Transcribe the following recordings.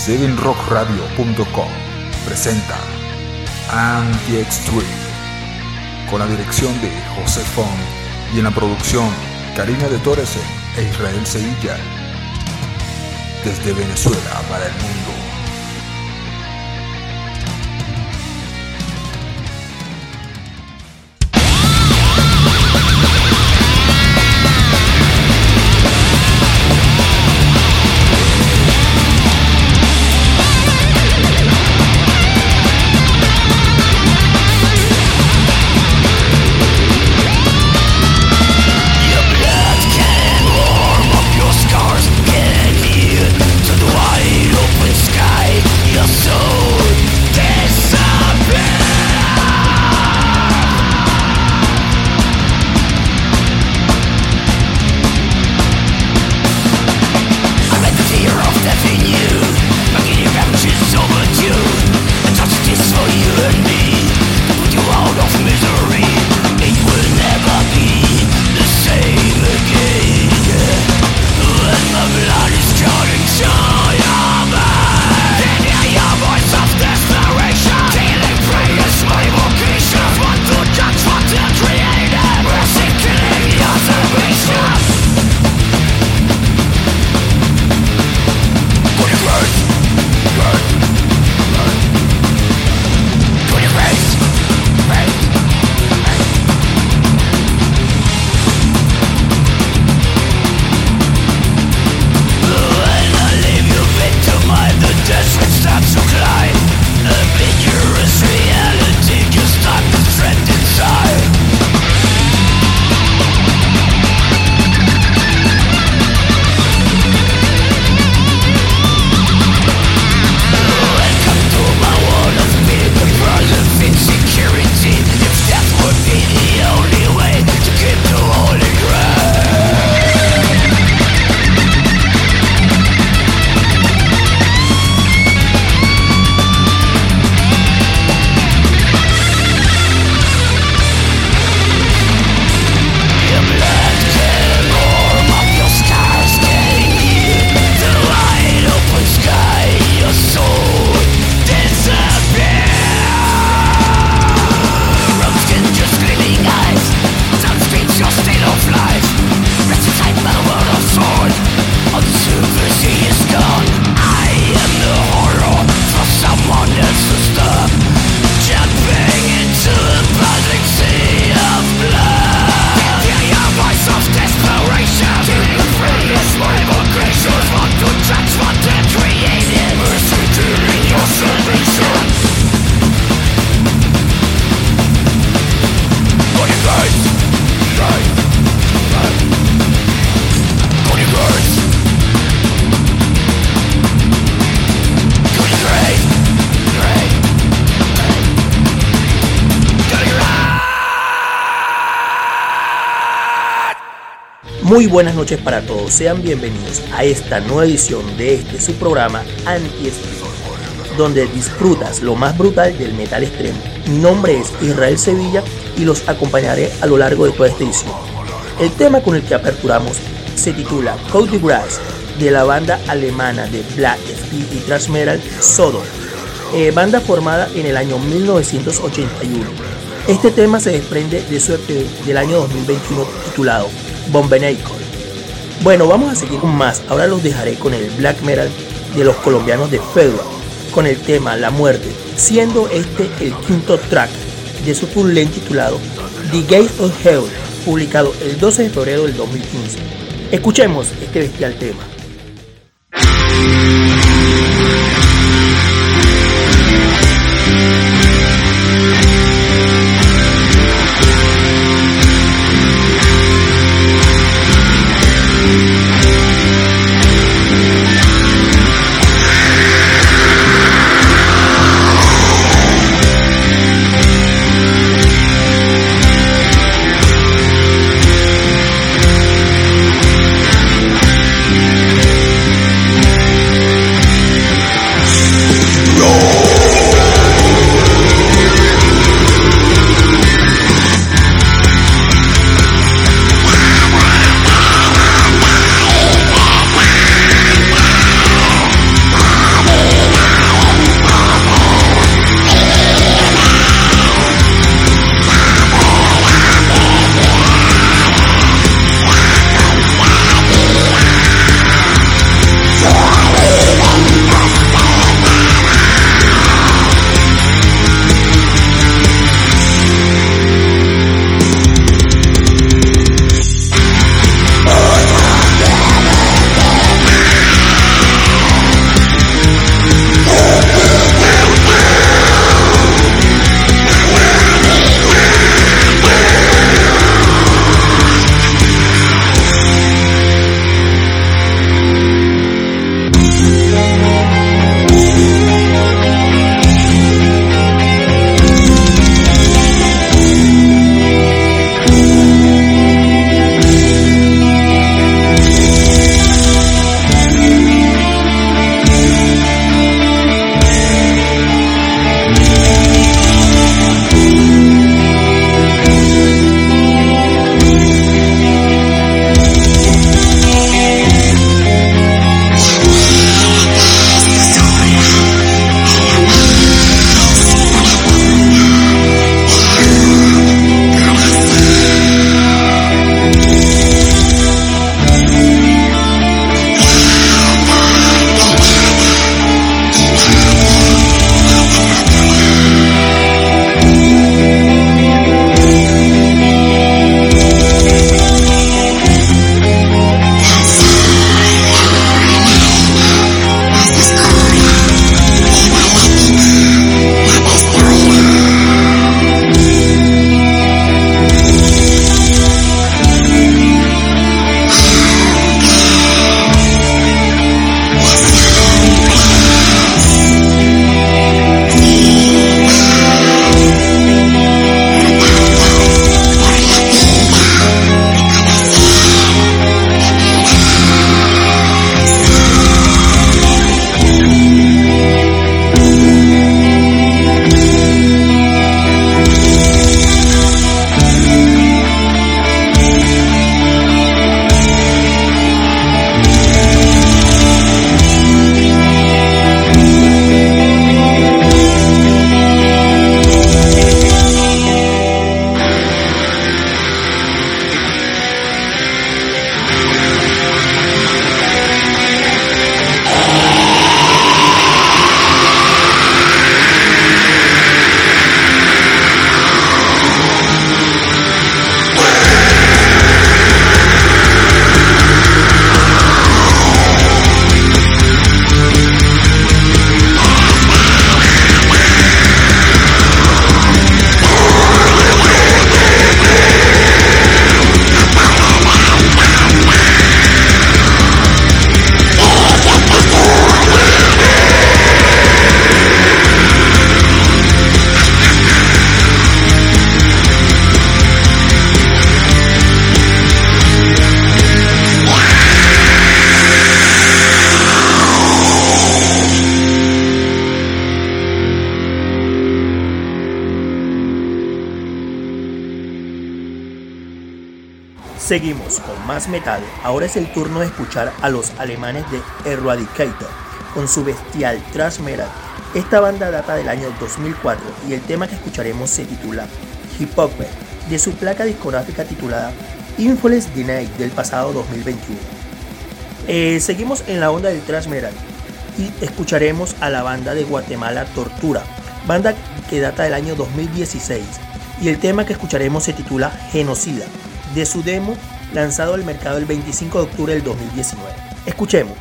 7rockradio.com presenta Anti-Extreme, con la dirección de José Font y en la producción Karina de Torres e Israel Sevilla, desde Venezuela para el mundo. Muy buenas noches para todos, sean bienvenidos a esta nueva edición de su programa Anti-Extreme, donde disfrutas lo más brutal del metal extremo. Mi nombre es Israel Sevilla y los acompañaré a lo largo de toda esta edición. El tema con el que aperturamos se titula Cut the Grass, de la banda alemana de black, speed y thrash metal Sodom, banda formada en el año 1981. Este tema se desprende de su EP del año 2021 titulado Bombeneiko. Bueno, vamos a seguir con más. Ahora los dejaré con el black metal de los colombianos de Fedra, con el tema La Muerte, siendo este el quinto track de su full length titulado The Gates of Hell, publicado el 12 de febrero del 2015. Escuchemos este bestial tema. Seguimos con más metal. Ahora es el turno de escuchar a los alemanes de Eradicator con su bestial thrash metal. Esta banda data del año 2004 y el tema que escucharemos se titula Hypocrite, de su placa discográfica titulada Infamous The Night del pasado 2021. Seguimos en la onda del thrash metal y escucharemos a la banda de Guatemala Tortura, banda que data del año 2016 y el tema que escucharemos se titula Genocida, de su demo lanzado al mercado el 25 de octubre del 2019. Escuchemos.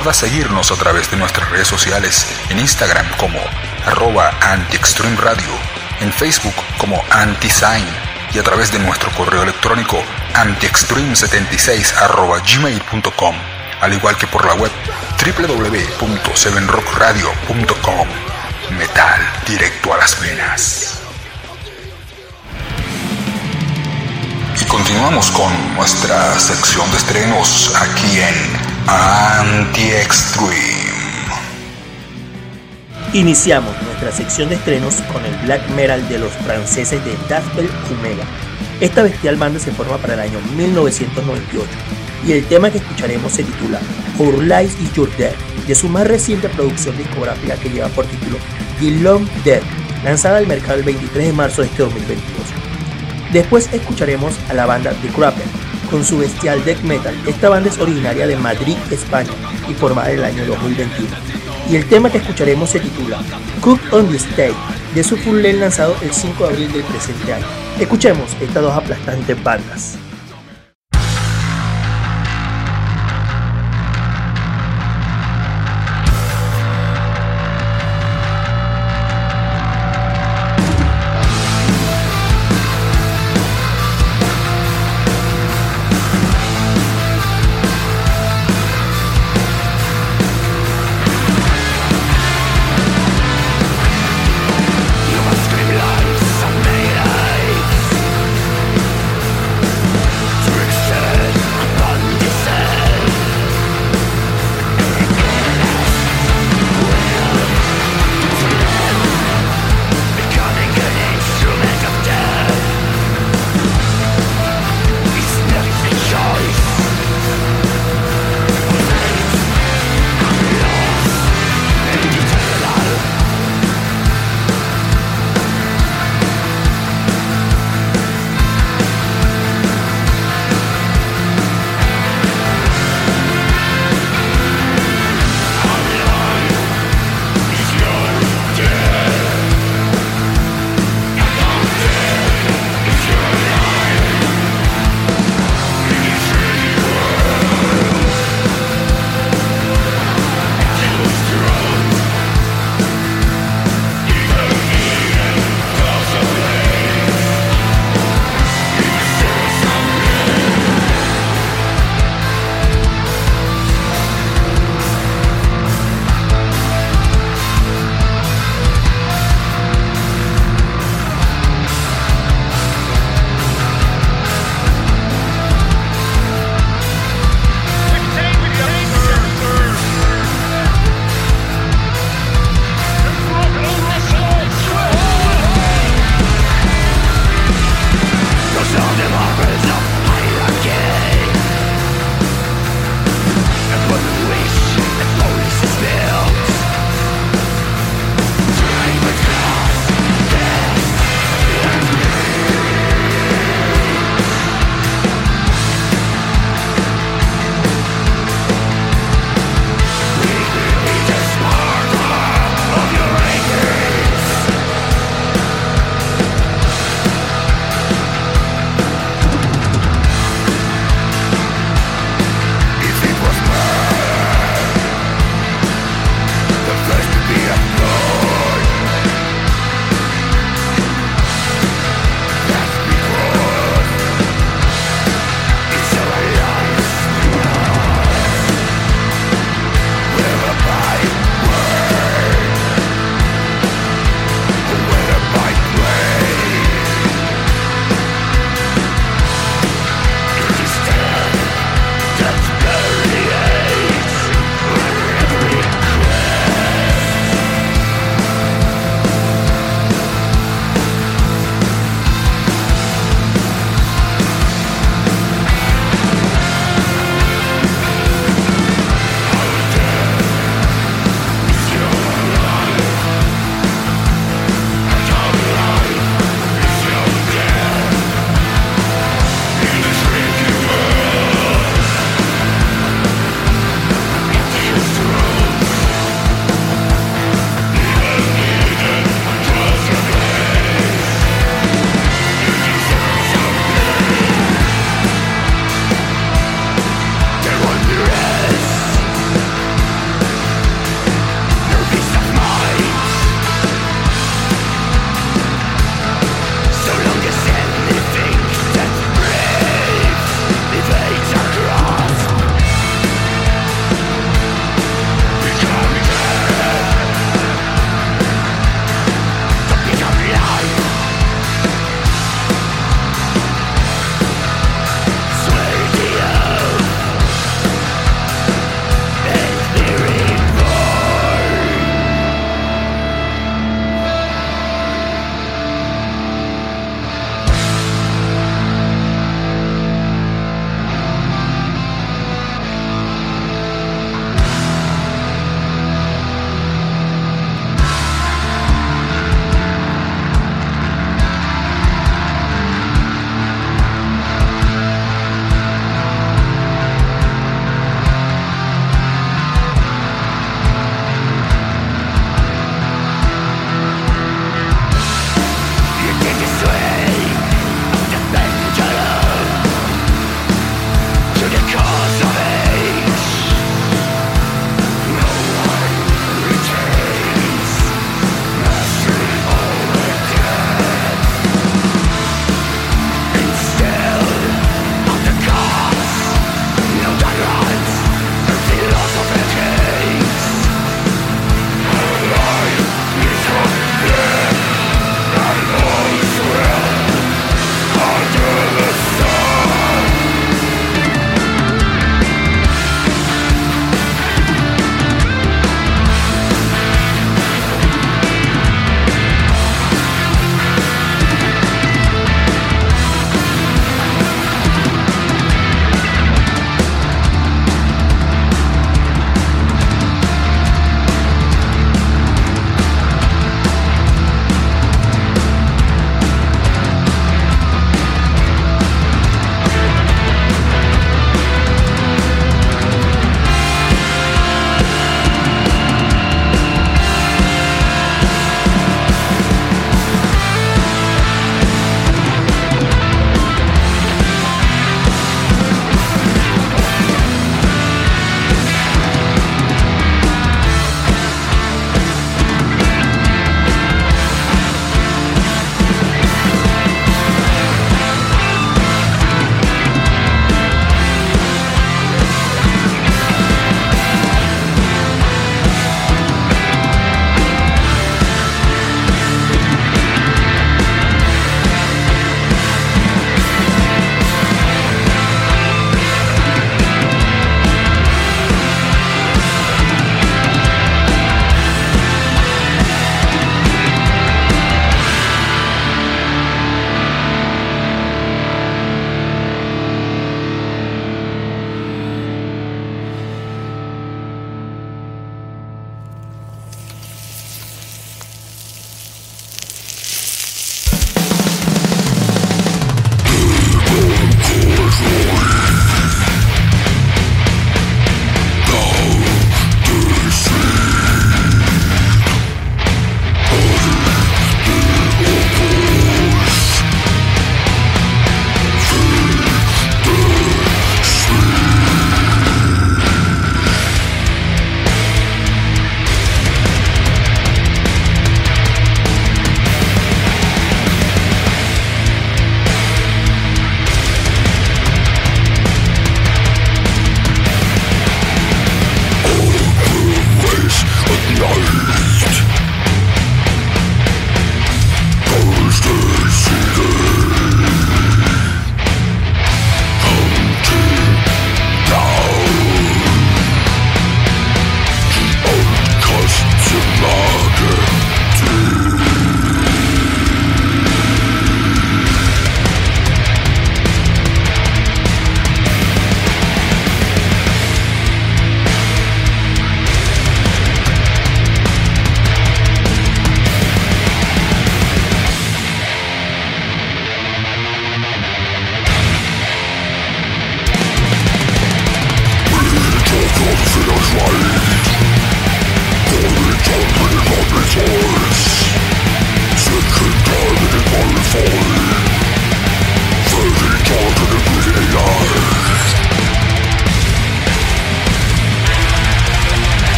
Recuerda seguirnos a través de nuestras redes sociales en Instagram como @antiextremeradio, en Facebook como antisign y a través de nuestro correo electrónico antiextreme76@gmail.com, al igual que por la web www.7rockradio.com. Metal directo a las venas. Y continuamos con nuestra sección de estrenos aquí en Anti-Extreme. Iniciamos nuestra sección de estrenos con el black metal de los franceses de Dispel Omega. Esta bestial banda se forma para el año 1998 y el tema que escucharemos se titula Our Lives is Your Death, de su más reciente producción discográfica que lleva por título The Long Dead, lanzada al mercado el 23 de marzo de este 2022. Después escucharemos a la banda The Crapper con su bestial death metal. Esta banda es originaria de Madrid, España y formada en el año 2021. Y el tema que escucharemos se titula Cook on the Stage, de su full length lanzado el 5 de abril del presente año. Escuchemos estas dos aplastantes bandas.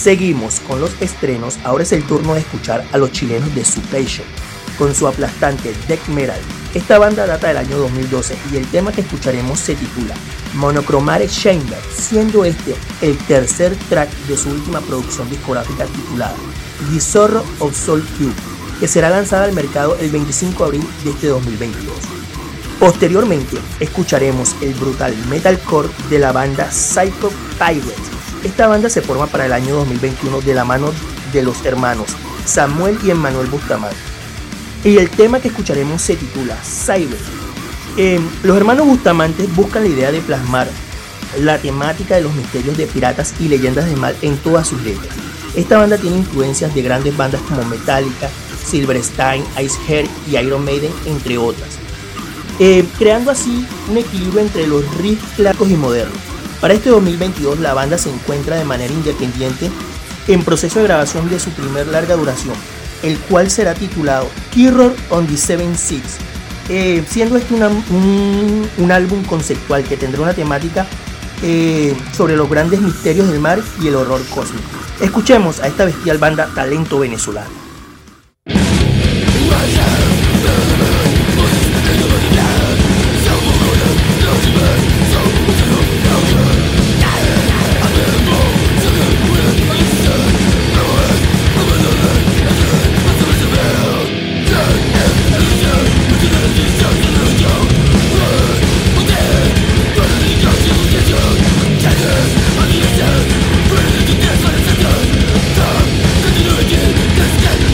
Seguimos con los estrenos. Ahora es el turno de escuchar a los chilenos de Supation con su aplastante death metal. Esta banda data del año 2012 y el tema que escucharemos se titula Monochromatic Chamber, siendo este el tercer track de su última producción discográfica titulada The Sorrow of Soul Cube, que será lanzada al mercado el 25 de abril de este 2022. Posteriormente escucharemos el brutal metalcore de la banda Psycho Pirate. Esta banda se forma para el año 2021 de la mano de los hermanos Samuel y Emmanuel Bustamante. Y el tema que escucharemos se titula Cyber. Los hermanos Bustamante buscan la idea de plasmar la temática de los misterios de piratas y leyendas de mal en todas sus letras. Esta banda tiene influencias de grandes bandas como Metallica, Silverstein, Iceheart y Iron Maiden, entre otras, creando así un equilibrio entre los riffs clásicos y modernos. Para este 2022 la banda se encuentra de manera independiente en proceso de grabación de su primer larga duración, el cual será titulado Terror on the Seven Seas, siendo este un álbum conceptual que tendrá una temática sobre los grandes misterios del mar y el horror cósmico. Escuchemos a esta bestial banda talento venezolano. Continuity,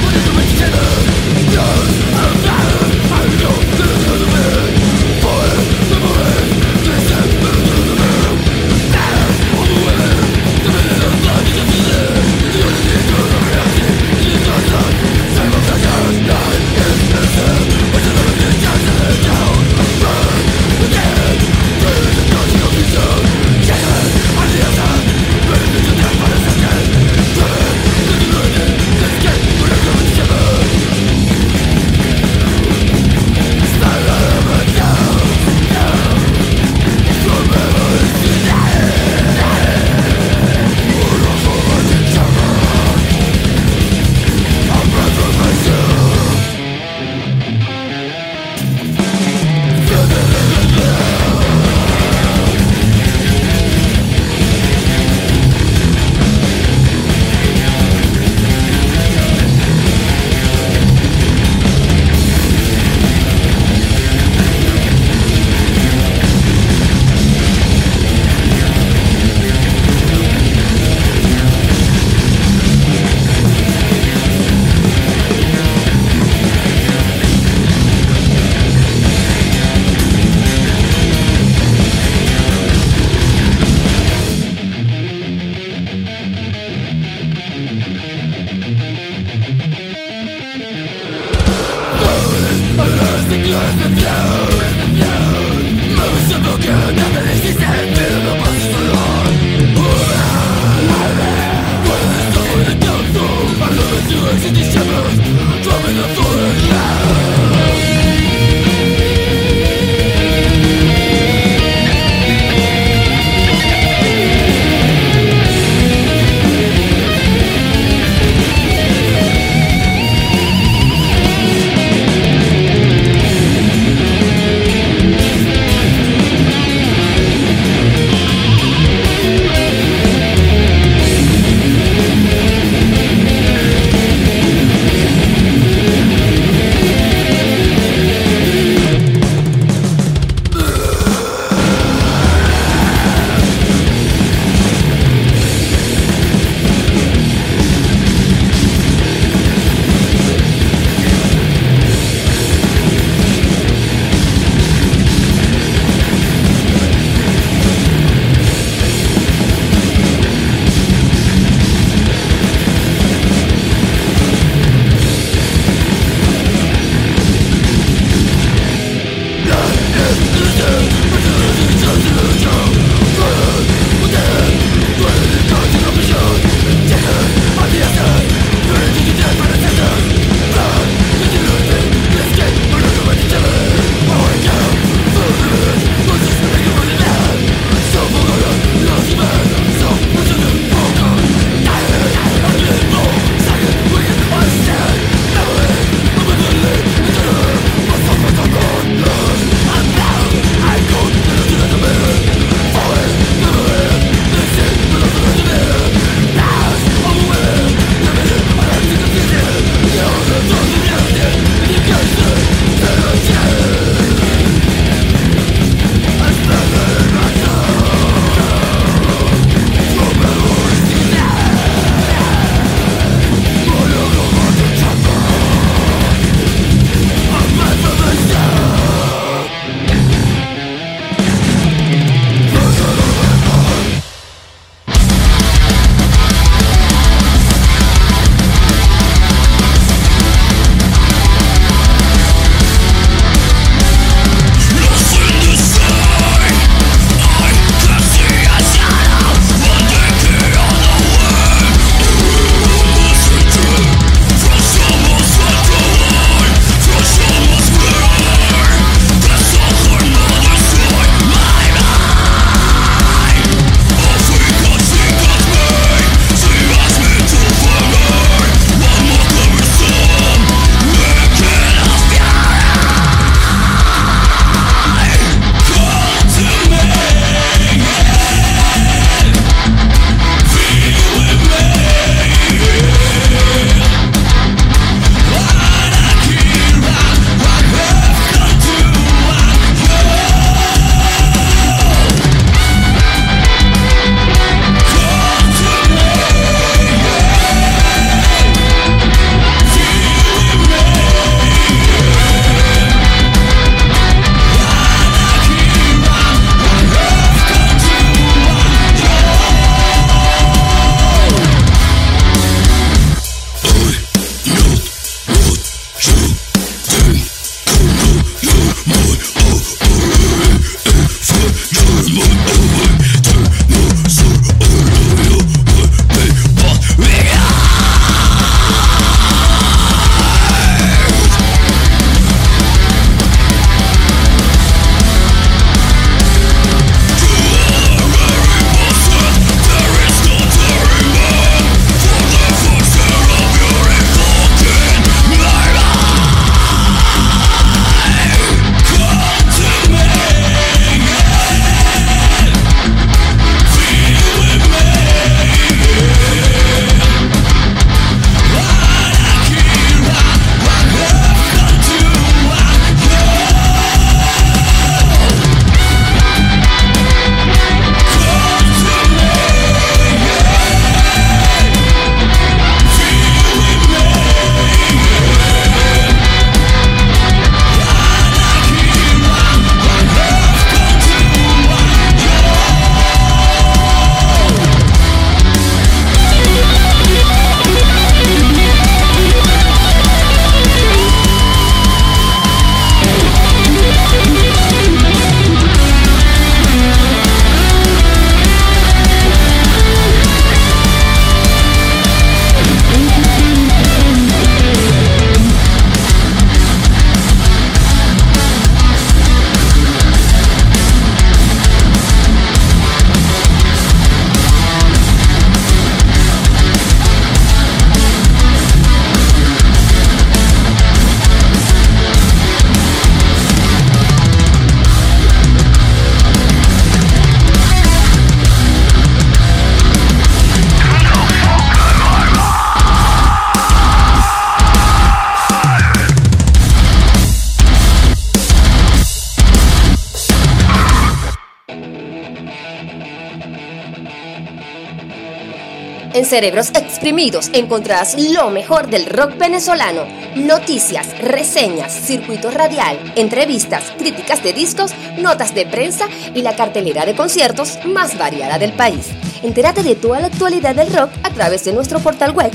En Cerebros Exprimidos encontrarás lo mejor del rock venezolano, noticias, reseñas, circuito radial, entrevistas, críticas de discos, notas de prensa y la cartelera de conciertos más variada del país. Entérate de toda la actualidad del rock a través de nuestro portal web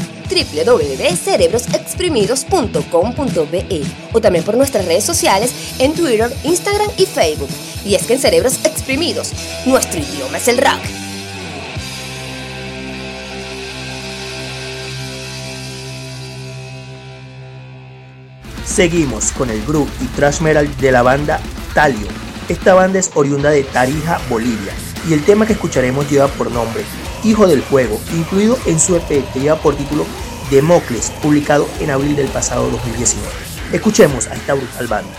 www.cerebrosexprimidos.com.be o también por nuestras redes sociales en Twitter, Instagram y Facebook. Y es que en Cerebros Exprimidos, nuestro idioma es el rock. Seguimos con el groove y thrash metal de la banda Talion. Esta banda es oriunda de Tarija, Bolivia, y el tema que escucharemos lleva por nombre Hijo del Fuego, incluido en su EP que lleva por título Democles, publicado en abril del pasado 2019. Escuchemos a esta brutal banda.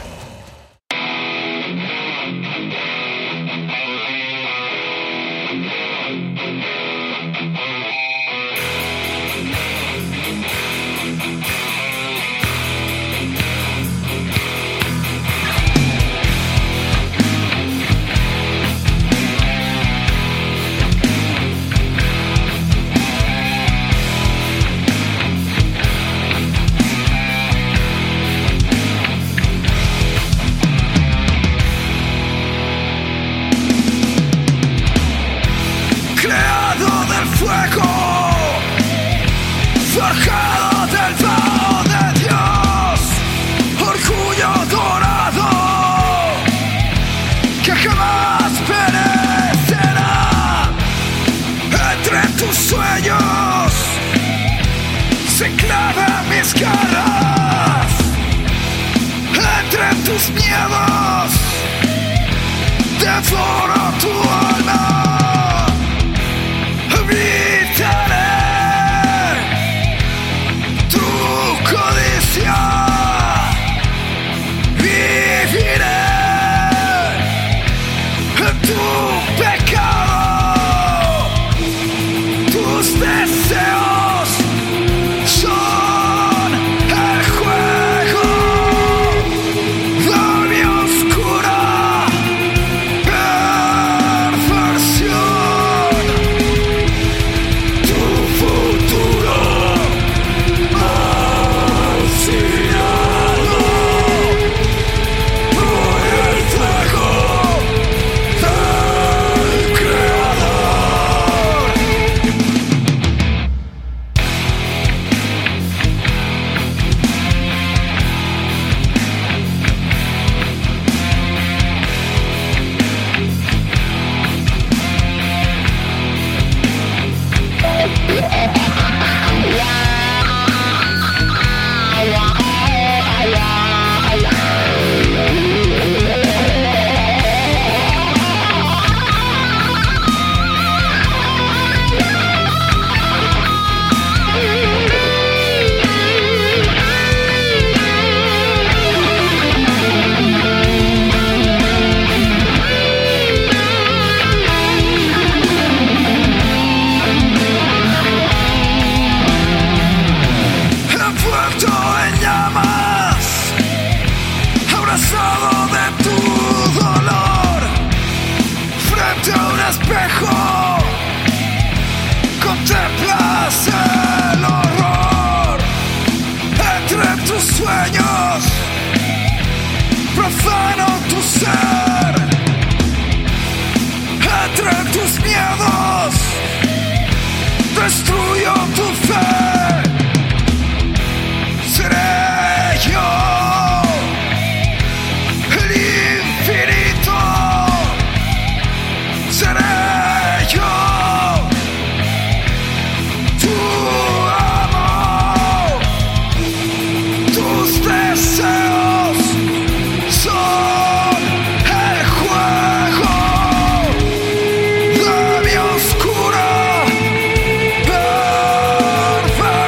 Oscura perfección.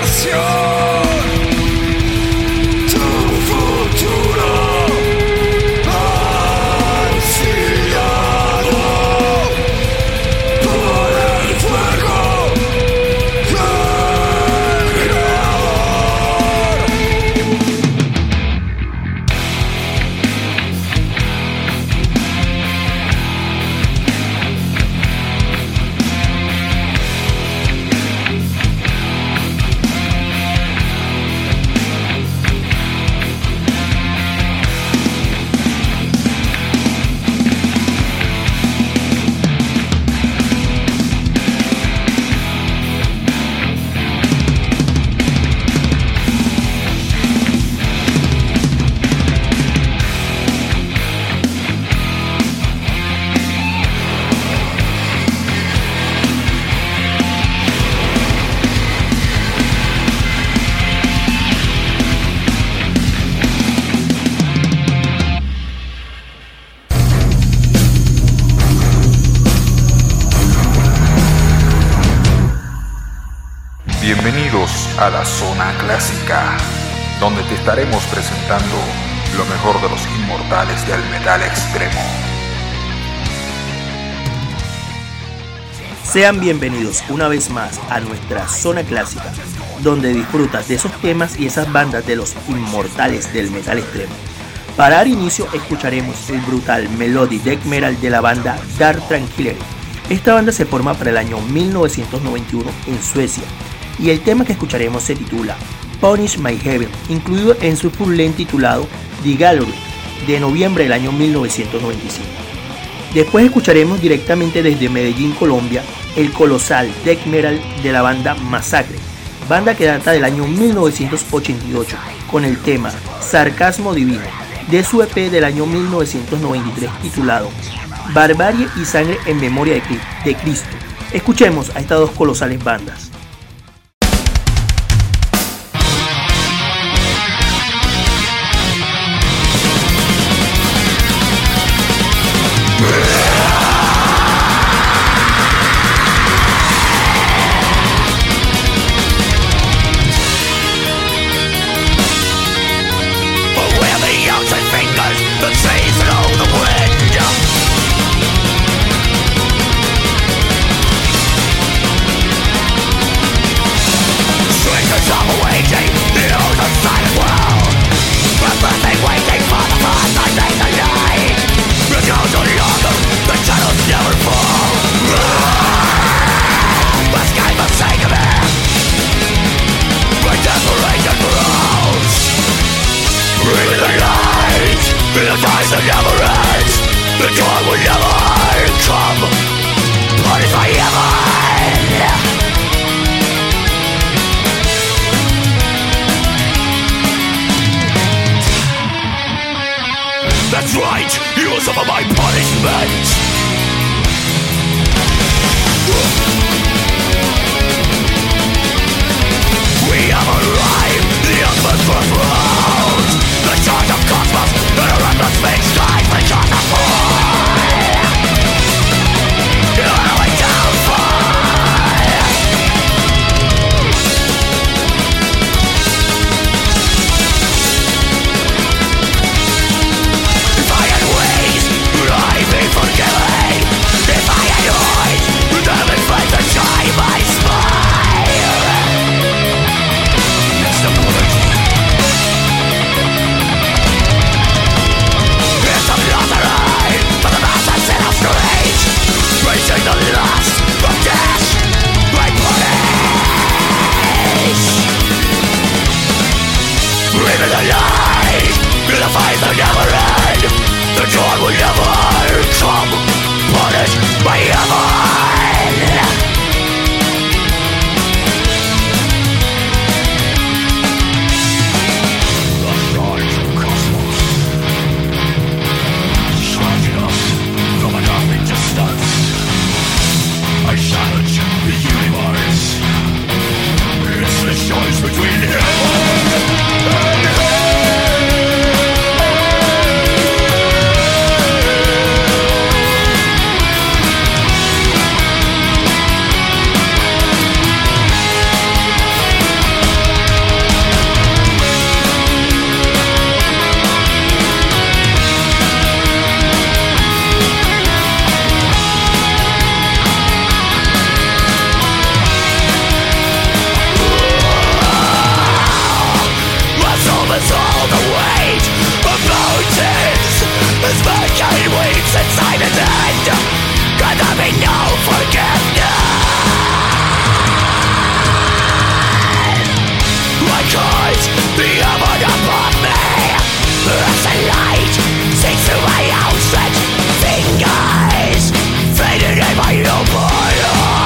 Bienvenidos a la Zona Clásica, donde te estaremos presentando lo mejor de los inmortales del metal extremo. Sean bienvenidos una vez más a nuestra Zona Clásica, donde disfrutas de esos temas y esas bandas de los inmortales del metal extremo. Para dar inicio escucharemos el brutal melody death metal de la banda Dark Tranquillity. Esta banda se forma para el año 1991 en Suecia y el tema que escucharemos se titula Punish My Heaven, incluido en su full length titulado The Gallery de noviembre del año 1995. Después escucharemos directamente desde Medellín, Colombia, el colosal death metal de la banda Massacre, banda que data del año 1988 con el tema Sarcasmo Divino de su EP del año 1993 titulado Barbarie y Sangre en Memoria de Cristo. Escuchemos a estas dos colosales bandas. That's right, you will suffer my punishment. We have arrived, the ultimate crossroads. The charge of cosmos, and a reckless fate skies the charge of fall. You're my downfall. If I had ways, would I be forgiven? If I had eyes, would I have flames that shine my smile? It's the bullet. It's a lottery for the masses in our streets, racing the lust of death by punish. Live in the light, in the fight that never end. The dawn will never come, punished by heaven. The charge of cosmos, charging up from an earthly distance. I challenge the universe. It's the choice between heaven and hell. All the weight of mountains as mankind waits inside its end. Can there be no forgiveness? My cause, the heaven above me, as the light sinks through my outstretched fingers, fading in my open eyes.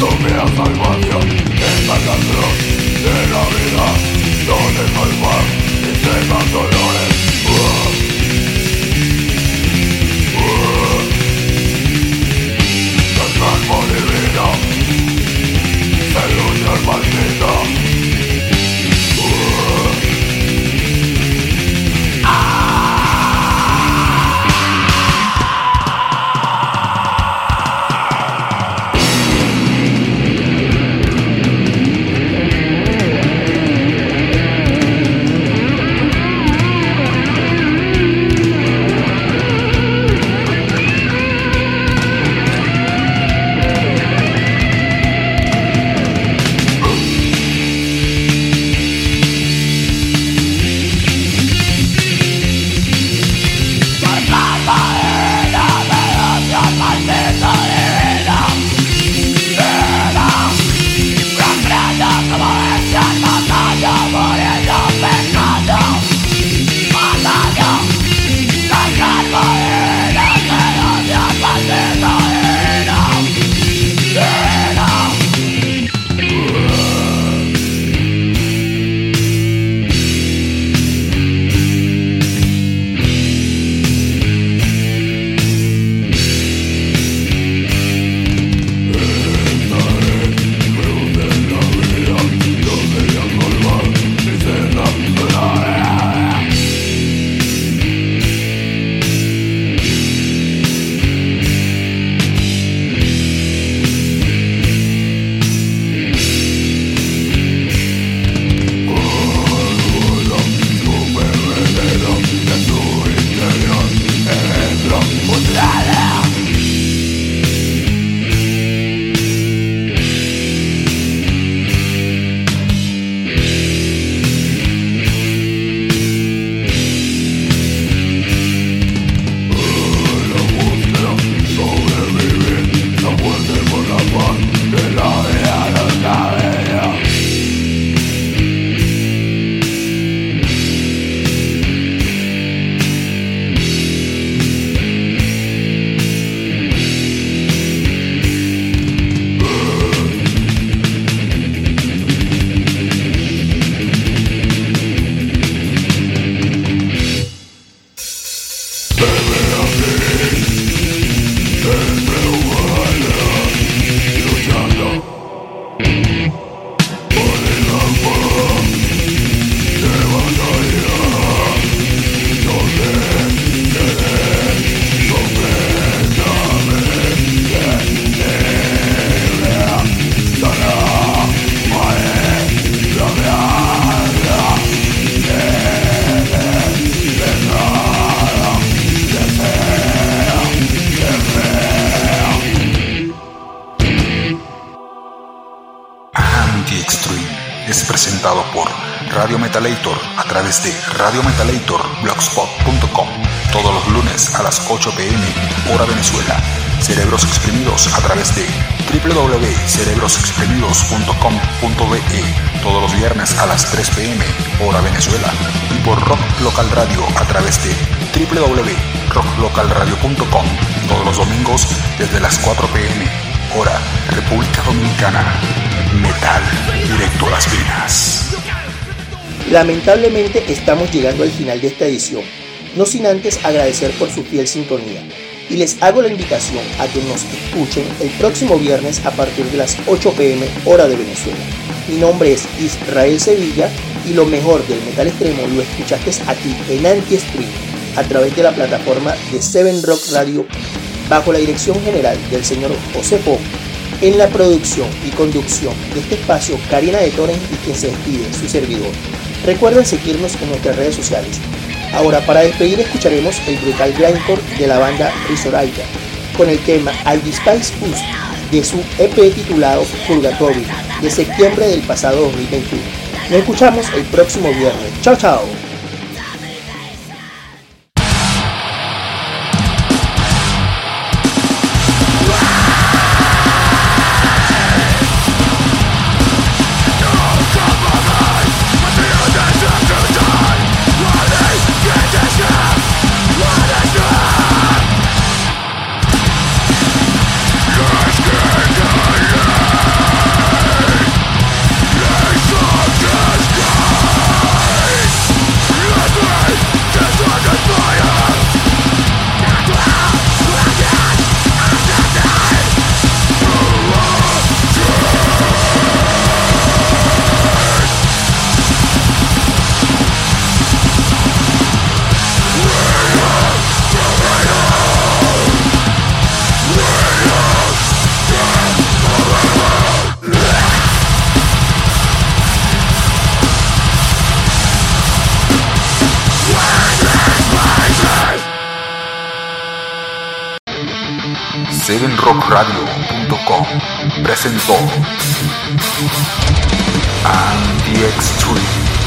es presentado por Radio Metalator a través de radiometalatorblogspot.com todos los lunes a las 8 p.m. hora Venezuela. Cerebros Exprimidos a través de www.cerebrosexprimidos.com.be todos los viernes a las 3 p.m. hora Venezuela, y por Rock Local Radio a través de www.rocklocalradio.com todos los domingos desde las 4 p.m. hora República Dominicana. Metal directo a las venas. Lamentablemente estamos llegando al final de esta edición, no sin antes agradecer por su fiel sintonía, y les hago la invitación a que nos escuchen el próximo viernes a partir de las 8 p.m. hora de Venezuela. Mi nombre es Israel Sevilla y lo mejor del metal extremo lo escuchaste aquí en Anti-Stream a través de la plataforma de Seven Rock Radio, bajo la dirección general del señor José Pop. En la producción y conducción de este espacio, Karina de Torres, y quien se despide, su servidor. Recuerden seguirnos en nuestras redes sociales. Ahora, para despedir, escucharemos el brutal grindcore de la banda Risoraya con el tema I Despise Us de su EP titulado Purgatory de septiembre del pasado 2021. Nos escuchamos el próximo viernes. Chao, chao. Let's get 7rockradio.com presentó Anti-Extreme.